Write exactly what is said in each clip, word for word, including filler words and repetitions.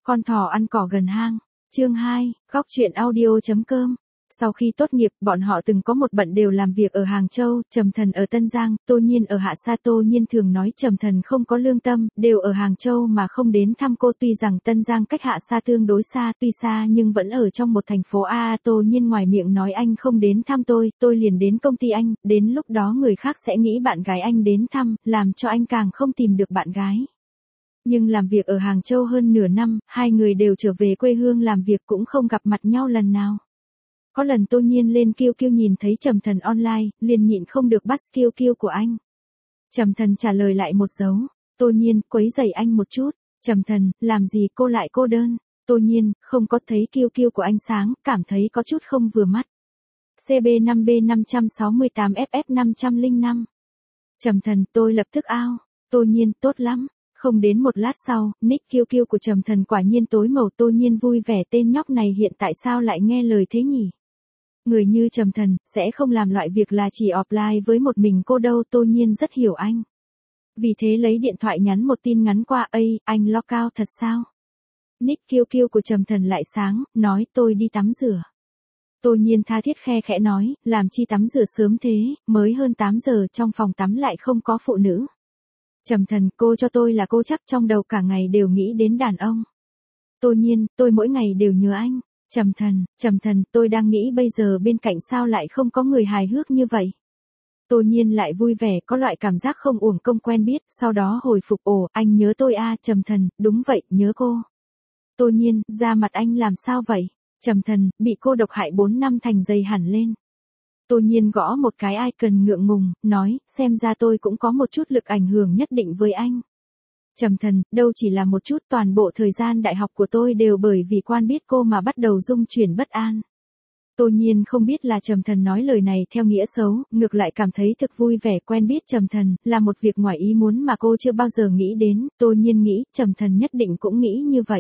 Con thỏ ăn cỏ gần hang. Chương hai, góc truyện audio chấm com. Sau khi tốt nghiệp, bọn họ từng có một bận đều làm việc ở Hàng Châu, Trầm Thần ở Tân Giang, Tô Nhiên ở Hạ Sa. Tô Nhiên thường nói Trầm Thần không có lương tâm, đều ở Hàng Châu mà không đến thăm cô. Tuy rằng Tân Giang cách Hạ Sa tương đối xa, tuy xa nhưng vẫn ở trong một thành phố A. Tô Nhiên ngoài miệng nói anh không đến thăm tôi, tôi liền đến công ty anh, đến lúc đó người khác sẽ nghĩ bạn gái anh đến thăm, làm cho anh càng không tìm được bạn gái. Nhưng làm việc ở Hàng Châu hơn nửa năm, hai người đều trở về quê hương làm việc cũng không gặp mặt nhau lần nào. Có lần Tô Nhiên lên Q Q nhìn thấy Trầm Thần online, liền nhịn không được bắt Q Q của anh. Trầm Thần trả lời lại một dấu. Tô Nhiên, quấy rầy anh một chút. Trầm Thần, làm gì cô lại cô đơn? Tô Nhiên, không có thấy Q Q của anh sáng, cảm thấy có chút không vừa mắt. C B năm B năm sáu tám F F năm không năm. Trầm Thần, tôi lập tức ao. Tô Nhiên, tốt lắm. Không đến một lát sau, nick Q Q của Trầm Thần quả nhiên tối màu. Tô Nhiên vui vẻ, tên nhóc này hiện tại sao lại nghe lời thế nhỉ? Người như Trầm Thần, sẽ không làm loại việc là chỉ offline với một mình cô đâu. Tô Nhiên rất hiểu anh. Vì thế lấy điện thoại nhắn một tin ngắn qua, ây, anh lockout thật sao? Nick Q Q của Trầm Thần lại sáng, nói tôi đi tắm rửa. Tô Nhiên tha thiết khe khẽ nói, làm chi tắm rửa sớm thế, mới hơn tám giờ trong phòng tắm lại không có phụ nữ. Trầm Thần, cô cho tôi là cô chắc trong đầu cả ngày đều nghĩ đến đàn ông. Tô Nhiên, tôi mỗi ngày đều nhớ anh. Trầm Thần, Trầm Thần, tôi đang nghĩ bây giờ bên cạnh sao lại không có người hài hước như vậy. Tô Nhiên lại vui vẻ, có loại cảm giác không uổng công quen biết, sau đó hồi phục, ồ, anh nhớ tôi à? Trầm Thần, đúng vậy, nhớ cô. Tô Nhiên, da mặt anh làm sao vậy? Trầm Thần, bị cô độc hại bốn năm thành dày hẳn lên. Tô Nhiên gõ một cái icon ngượng ngùng, nói, xem ra tôi cũng có một chút lực ảnh hưởng nhất định với anh. Trầm Thần, đâu chỉ là một chút, toàn bộ thời gian đại học của tôi đều bởi vì quan biết cô mà bắt đầu rung chuyển bất an. Tô Nhiên không biết là Trầm Thần nói lời này theo nghĩa xấu, ngược lại cảm thấy thực vui vẻ. Quen biết Trầm Thần, là một việc ngoài ý muốn mà cô chưa bao giờ nghĩ đến. Tô Nhiên nghĩ, Trầm Thần nhất định cũng nghĩ như vậy.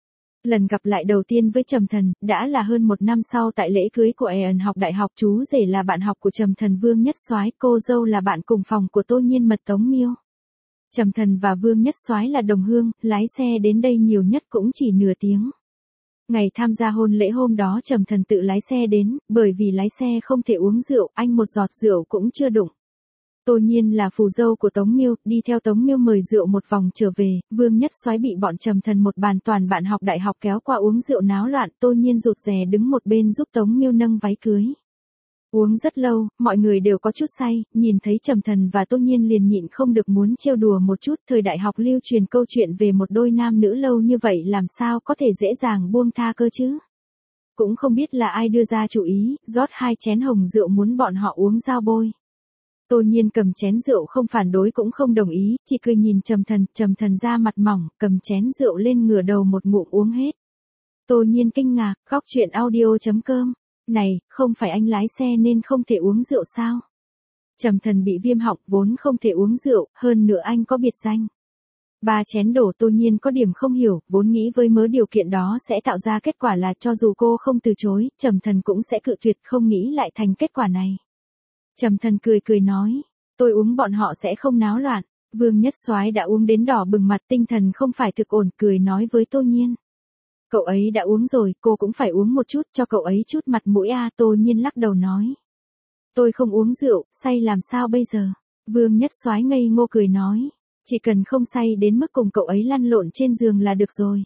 Lần gặp lại đầu tiên với Trầm Thần, đã là hơn một năm sau tại lễ cưới của Eon học đại học. Chú rể là bạn học của Trầm Thần Vương Nhất Soái, cô dâu là bạn cùng phòng của Tô Nhiên Mật Tống Miêu. Trầm Thần và Vương Nhất Soái là đồng hương, lái xe đến đây nhiều nhất cũng chỉ nửa tiếng. Ngày tham gia hôn lễ hôm đó Trầm Thần tự lái xe đến, bởi vì lái xe không thể uống rượu, anh một giọt rượu cũng chưa đụng. Tô Nhiên là phù dâu của Tống Miêu, đi theo Tống Miêu mời rượu một vòng trở về, Vương Nhất Soái bị bọn Trầm Thần một bàn toàn bạn học đại học kéo qua uống rượu náo loạn. Tô Nhiên rụt rè đứng một bên giúp Tống Miêu nâng váy cưới. Uống rất lâu, mọi người đều có chút say, nhìn thấy Trầm Thần và Tô Nhiên liền nhịn không được muốn trêu đùa một chút. Thời đại học lưu truyền câu chuyện về một đôi nam nữ lâu như vậy làm sao có thể dễ dàng buông tha cơ chứ. Cũng không biết là ai đưa ra chủ ý, rót hai chén hồng rượu muốn bọn họ uống giao bôi. Tô Nhiên cầm chén rượu không phản đối cũng không đồng ý, chỉ cười nhìn Trầm Thần. Trầm Thần ra mặt mỏng, cầm chén rượu lên ngửa đầu một ngụm uống hết. Tô Nhiên kinh ngạc, góc truyện audio chấm com. Này, không phải anh lái xe nên không thể uống rượu sao? Trầm Thần bị viêm họng, vốn không thể uống rượu, hơn nữa anh có biệt danh. Ba chén đổ. Tô Nhiên có điểm không hiểu, vốn nghĩ với mớ điều kiện đó sẽ tạo ra kết quả là cho dù cô không từ chối, Trầm Thần cũng sẽ cự tuyệt, không nghĩ lại thành kết quả này. Trầm Thần cười cười nói, tôi uống bọn họ sẽ không náo loạn. Vương Nhất Soái đã uống đến đỏ bừng mặt, tinh thần không phải thực ổn, cười nói với Tô Nhiên. Cậu ấy đã uống rồi, cô cũng phải uống một chút, cho cậu ấy chút mặt mũi a. Tô Nhiên lắc đầu nói. Tôi không uống rượu, say làm sao bây giờ? Vương Nhất Soái ngây ngô cười nói. Chỉ cần không say đến mức cùng cậu ấy lăn lộn trên giường là được rồi.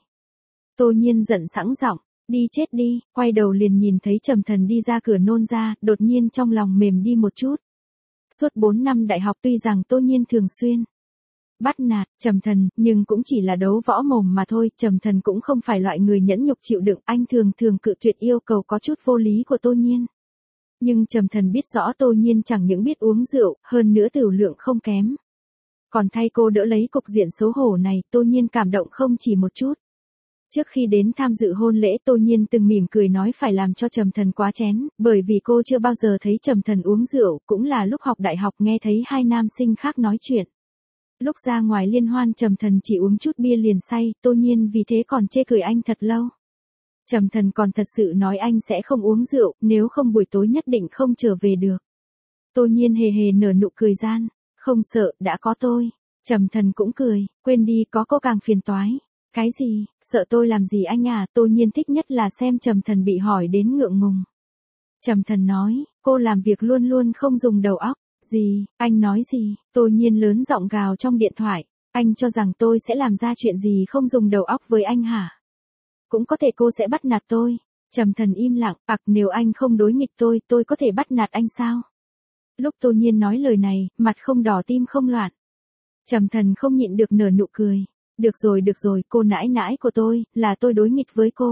Tô Nhiên giận sẵn giọng, đi chết đi, quay đầu liền nhìn thấy Trầm Thần đi ra cửa nôn ra, đột nhiên trong lòng mềm đi một chút. Suốt bốn năm đại học tuy rằng Tô Nhiên thường xuyên bắt nạt Trầm Thần, nhưng cũng chỉ là đấu võ mồm mà thôi. Trầm Thần cũng không phải loại người nhẫn nhục chịu đựng, anh thường thường cự tuyệt yêu cầu có chút vô lý của Tô Nhiên. Nhưng Trầm Thần biết rõ Tô Nhiên chẳng những biết uống rượu, hơn nữa tửu lượng không kém. Còn thay cô đỡ lấy cục diện xấu hổ này, Tô Nhiên cảm động không chỉ một chút. Trước khi đến tham dự hôn lễ, Tô Nhiên từng mỉm cười nói phải làm cho Trầm Thần quá chén, bởi vì cô chưa bao giờ thấy Trầm Thần uống rượu, cũng là lúc học đại học nghe thấy hai nam sinh khác nói chuyện. Lúc ra ngoài liên hoan Trầm Thần chỉ uống chút bia liền say, Tô Nhiên vì thế còn chê cười anh thật lâu. Trầm Thần còn thật sự nói anh sẽ không uống rượu, nếu không buổi tối nhất định không trở về được. Tô Nhiên hề hề nở nụ cười gian, không sợ, đã có tôi. Trầm Thần cũng cười, quên đi, có cô càng phiền toái. Cái gì, sợ tôi làm gì anh à, Tô Nhiên thích nhất là xem Trầm Thần bị hỏi đến ngượng ngùng. Trầm Thần nói, cô làm việc luôn luôn không dùng đầu óc. Gì, anh nói gì, Tô Nhiên lớn giọng gào trong điện thoại, anh cho rằng tôi sẽ làm ra chuyện gì không dùng đầu óc với anh hả? Cũng có thể cô sẽ bắt nạt tôi. Trầm Thần im lặng, ặc nếu anh không đối nghịch tôi, tôi có thể bắt nạt anh sao? Lúc Tô Nhiên nói lời này, mặt không đỏ tim không loạn. Trầm Thần không nhịn được nở nụ cười. Được rồi được rồi, cô nãi nãi của tôi, là tôi đối nghịch với cô.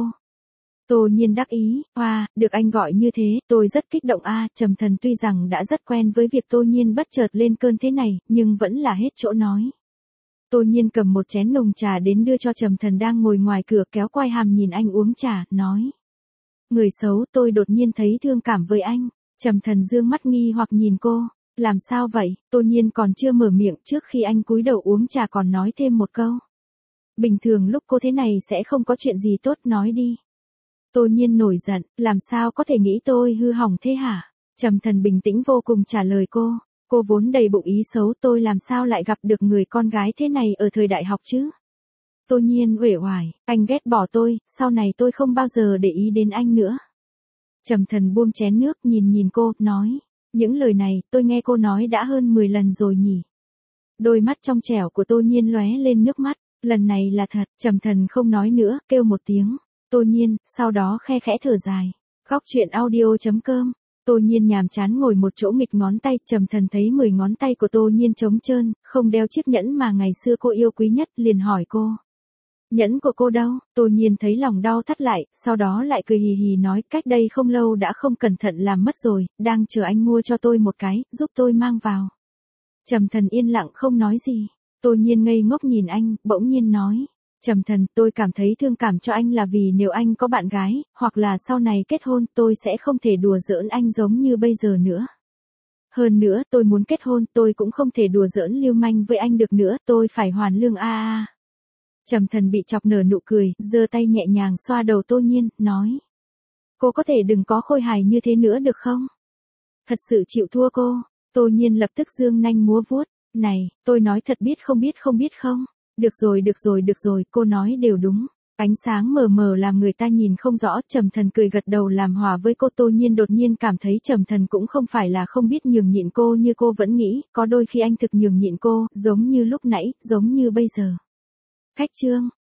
Tô Nhiên đắc ý, oa, được anh gọi như thế, tôi rất kích động a. Trầm Thần tuy rằng đã rất quen với việc Tô Nhiên bất chợt lên cơn thế này, nhưng vẫn là hết chỗ nói. Tô Nhiên cầm một chén nồng trà đến đưa cho Trầm Thần đang ngồi ngoài cửa, kéo quai hàm nhìn anh uống trà, nói. Người xấu, tôi đột nhiên thấy thương cảm với anh. Trầm Thần dương mắt nghi hoặc nhìn cô. Làm sao vậy? Tô Nhiên còn chưa mở miệng trước khi anh cúi đầu uống trà còn nói thêm một câu. Bình thường lúc cô thế này sẽ không có chuyện gì tốt, nói đi. Tô Nhiên nổi giận, làm sao có thể nghĩ tôi hư hỏng thế hả? Trầm Thần bình tĩnh vô cùng trả lời cô. Cô vốn đầy bụng ý xấu, tôi làm sao lại gặp được người con gái thế này ở thời đại học chứ? Tô Nhiên uể oải, anh ghét bỏ tôi, sau này tôi không bao giờ để ý đến anh nữa. Trầm Thần buông chén nước nhìn nhìn cô, nói. Những lời này, tôi nghe cô nói đã hơn mười lần rồi nhỉ? Đôi mắt trong trẻo của Tô Nhiên lóe lên nước mắt, lần này là thật. Trầm Thần không nói nữa, kêu một tiếng. Tô Nhiên, sau đó khe khẽ thở dài. Góc truyện audio chấm com. Tô Nhiên nhàm chán ngồi một chỗ nghịch ngón tay, Trầm Thần thấy mười ngón tay của Tô Nhiên trống trơn, không đeo chiếc nhẫn mà ngày xưa cô yêu quý nhất, liền hỏi cô. Nhẫn của cô đâu? Tô Nhiên thấy lòng đau thắt lại, sau đó lại cười hì hì nói, cách đây không lâu đã không cẩn thận làm mất rồi, đang chờ anh mua cho tôi một cái, giúp tôi mang vào. Trầm Thần yên lặng không nói gì. Tô Nhiên ngây ngốc nhìn anh, bỗng nhiên nói. Trầm Thần, tôi cảm thấy thương cảm cho anh là vì nếu anh có bạn gái, hoặc là sau này kết hôn, tôi sẽ không thể đùa giỡn anh giống như bây giờ nữa. Hơn nữa, tôi muốn kết hôn, tôi cũng không thể đùa giỡn lưu manh với anh được nữa, tôi phải hoàn lương a a. Trầm Thần bị chọc nở nụ cười, giơ tay nhẹ nhàng xoa đầu Tô Nhiên, nói. Cô có thể đừng có khôi hài như thế nữa được không? Thật sự chịu thua cô. Tô Nhiên lập tức giương nanh múa vuốt. Này, tôi nói thật biết không biết không biết không? Được rồi được rồi được rồi, cô nói đều đúng. Ánh sáng mờ mờ làm người ta nhìn không rõ. Trầm Thần cười gật đầu làm hòa với cô. Tô Nhiên đột nhiên cảm thấy Trầm Thần cũng không phải là không biết nhường nhịn cô như cô vẫn nghĩ, có đôi khi anh thực nhường nhịn cô, giống như lúc nãy, giống như bây giờ. Khách trương.